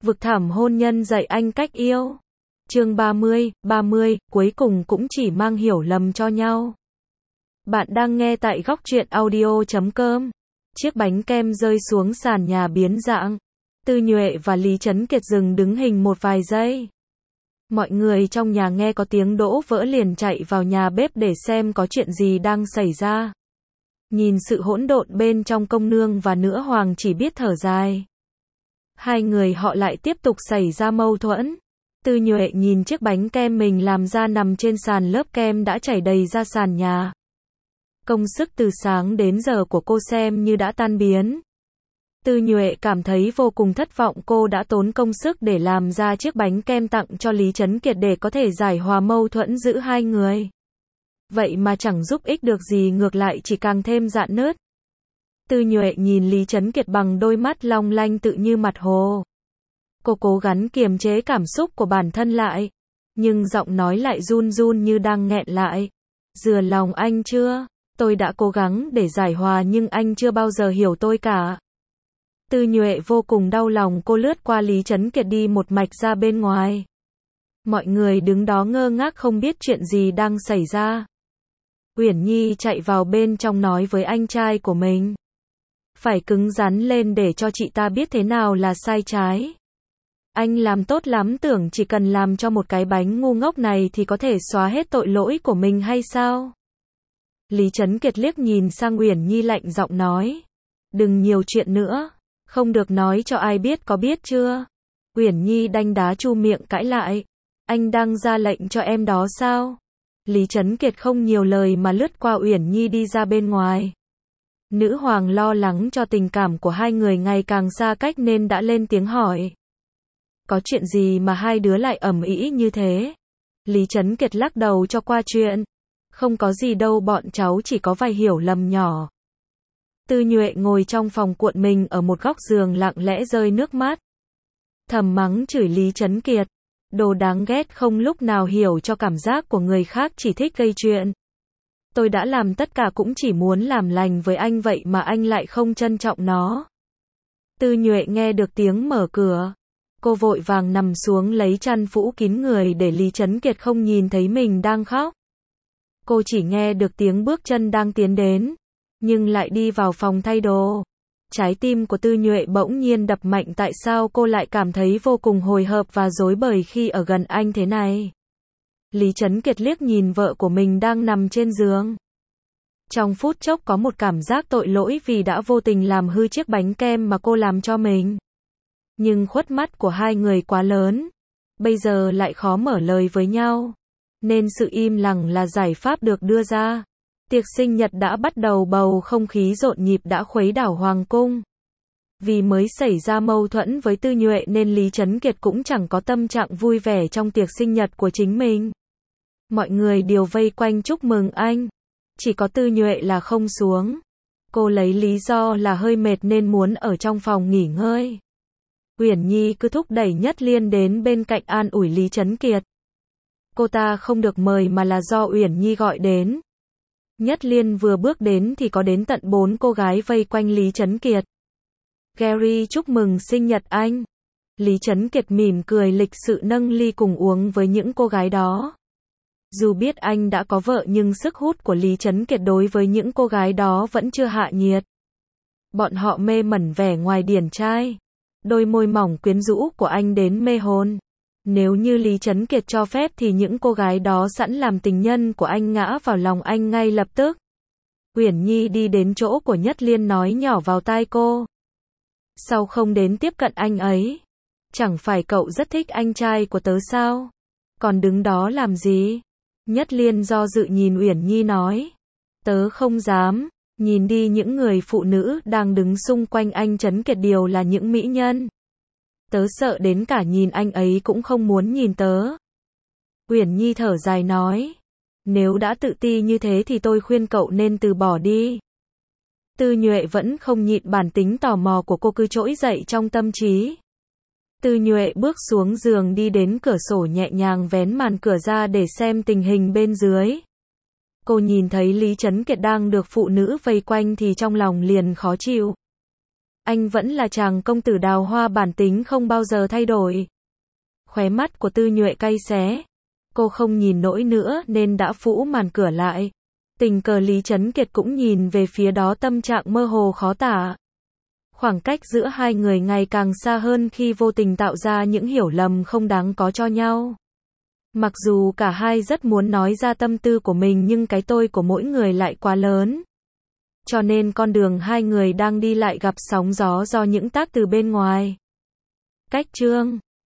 Vực thẳm hôn nhân dạy anh cách yêu. Chương 30, cuối cùng cũng chỉ mang hiểu lầm cho nhau. Bạn đang nghe tại góc truyện audio.com. Chiếc bánh kem rơi xuống sàn nhà biến dạng. Tư Nhuệ và Lý Trấn Kiệt dừng đứng hình một vài giây. Mọi người trong nhà nghe có tiếng đỗ vỡ liền chạy vào nhà bếp để xem có chuyện gì đang xảy ra. Nhìn sự hỗn độn bên trong, công nương và nữ hoàng chỉ biết thở dài. Hai người họ lại tiếp tục xảy ra mâu thuẫn. Tư Nhuệ nhìn chiếc bánh kem mình làm ra nằm trên sàn, lớp kem đã chảy đầy ra sàn nhà. Công sức từ sáng đến giờ của cô xem như đã tan biến. Tư Nhuệ cảm thấy vô cùng thất vọng, cô đã tốn công sức để làm ra chiếc bánh kem tặng cho Lý Trấn Kiệt để có thể giải hòa mâu thuẫn giữa hai người. Vậy mà chẳng giúp ích được gì, ngược lại chỉ càng thêm rạn nứt. Tư Nhuệ nhìn Lý Trấn Kiệt bằng đôi mắt long lanh tựa như mặt hồ. Cô cố gắng kiềm chế cảm xúc của bản thân lại, nhưng giọng nói lại run run như đang nghẹn lại. Dừa lòng anh chưa? Tôi đã cố gắng để giải hòa nhưng anh chưa bao giờ hiểu tôi cả. Tư Nhuệ vô cùng đau lòng, cô lướt qua Lý Trấn Kiệt đi một mạch ra bên ngoài. Mọi người đứng đó ngơ ngác không biết chuyện gì đang xảy ra. Uyển Nhi chạy vào bên trong nói với anh trai của mình. Phải cứng rắn lên để cho chị ta biết thế nào là sai trái. Anh làm tốt lắm, tưởng chỉ cần làm cho một cái bánh ngu ngốc này thì có thể xóa hết tội lỗi của mình hay sao? Lý Trấn Kiệt liếc nhìn sang Uyển Nhi lạnh giọng nói. Đừng nhiều chuyện nữa. Không được nói cho ai biết, có biết chưa? Uyển Nhi đanh đá chu miệng cãi lại. Anh đang ra lệnh cho em đó sao? Lý Trấn Kiệt không nhiều lời mà lướt qua Uyển Nhi đi ra bên ngoài. Nữ hoàng lo lắng cho tình cảm của hai người ngày càng xa cách nên đã lên tiếng hỏi. Có chuyện gì mà hai đứa lại ầm ĩ như thế? Lý Trấn Kiệt lắc đầu cho qua chuyện. Không có gì đâu, bọn cháu chỉ có vài hiểu lầm nhỏ. Tư Nhuệ ngồi trong phòng cuộn mình ở một góc giường lặng lẽ rơi nước mắt. Thầm mắng chửi Lý Trấn Kiệt. Đồ đáng ghét, không lúc nào hiểu cho cảm giác của người khác, chỉ thích gây chuyện. Tôi đã làm tất cả cũng chỉ muốn làm lành với anh, vậy mà anh lại không trân trọng nó. Tư Nhuệ nghe được tiếng mở cửa. Cô vội vàng nằm xuống lấy chăn phủ kín người để Lý Trấn Kiệt không nhìn thấy mình đang khóc. Cô chỉ nghe được tiếng bước chân đang tiến đến, nhưng lại đi vào phòng thay đồ. Trái tim của Tư Nhuệ bỗng nhiên đập mạnh, tại sao cô lại cảm thấy vô cùng hồi hộp và rối bời khi ở gần anh thế này? Lý Trấn Kiệt liếc nhìn vợ của mình đang nằm trên giường. Trong phút chốc có một cảm giác tội lỗi vì đã vô tình làm hư chiếc bánh kem mà cô làm cho mình. Nhưng khuất mắt của hai người quá lớn, bây giờ lại khó mở lời với nhau, nên sự im lặng là giải pháp được đưa ra. Tiệc sinh nhật đã bắt đầu, bầu không khí rộn nhịp đã khuấy đảo hoàng cung. Vì mới xảy ra mâu thuẫn với Tư Nhuệ nên Lý Trấn Kiệt cũng chẳng có tâm trạng vui vẻ trong tiệc sinh nhật của chính mình. Mọi người đều vây quanh chúc mừng anh. Chỉ có Tư Nhuệ là không xuống. Cô lấy lý do là hơi mệt nên muốn ở trong phòng nghỉ ngơi. Uyển Nhi cứ thúc đẩy Nhất Liên đến bên cạnh an ủi Lý Trấn Kiệt. Cô ta không được mời mà là do Uyển Nhi gọi đến. Nhất Liên vừa bước đến thì có đến tận 4 cô gái vây quanh Lý Trấn Kiệt. Gary chúc mừng sinh nhật anh. Lý Trấn Kiệt mỉm cười lịch sự nâng ly cùng uống với những cô gái đó. Dù biết anh đã có vợ nhưng sức hút của Lý Trấn Kiệt đối với những cô gái đó vẫn chưa hạ nhiệt. Bọn họ mê mẩn vẻ ngoài điển trai. Đôi môi mỏng quyến rũ của anh đến mê hồn. Nếu như Lý Trấn Kiệt cho phép thì những cô gái đó sẵn làm tình nhân của anh, ngã vào lòng anh ngay lập tức. Uyển Nhi đi đến chỗ của Nhất Liên nói nhỏ vào tai cô. Sao không đến tiếp cận anh ấy? Chẳng phải cậu rất thích anh trai của tớ sao? Còn đứng đó làm gì? Nhất Liên do dự nhìn Uyển Nhi nói. Tớ không dám. Nhìn đi, những người phụ nữ đang đứng xung quanh anh Trấn Kiệt đều là những mỹ nhân. Tớ sợ đến cả nhìn anh ấy cũng không muốn nhìn tớ. Uyển Nhi thở dài nói. Nếu đã tự ti như thế thì tôi khuyên cậu nên từ bỏ đi. Tư Nhuệ vẫn không nhịn bản tính tò mò của cô cứ trỗi dậy trong tâm trí. Tư Nhuệ bước xuống giường đi đến cửa sổ, nhẹ nhàng vén màn cửa ra để xem tình hình bên dưới. Cô nhìn thấy Lý Trấn Kiệt đang được phụ nữ vây quanh thì trong lòng liền khó chịu. anh vẫn là chàng công tử đào hoa bản tính không bao giờ thay đổi. Khóe mắt của Tư Nhuệ cay xé. Cô không nhìn nổi nữa nên đã phủ màn cửa lại. Tình cờ Lý Trấn Kiệt cũng nhìn về phía đó, tâm trạng mơ hồ khó tả. Khoảng cách giữa hai người ngày càng xa hơn khi vô tình tạo ra những hiểu lầm không đáng có cho nhau. Mặc dù cả hai rất muốn nói ra tâm tư của mình nhưng cái tôi của mỗi người lại quá lớn. Cho nên con đường hai người đang đi lại gặp sóng gió do những tác từ bên ngoài. Cách chương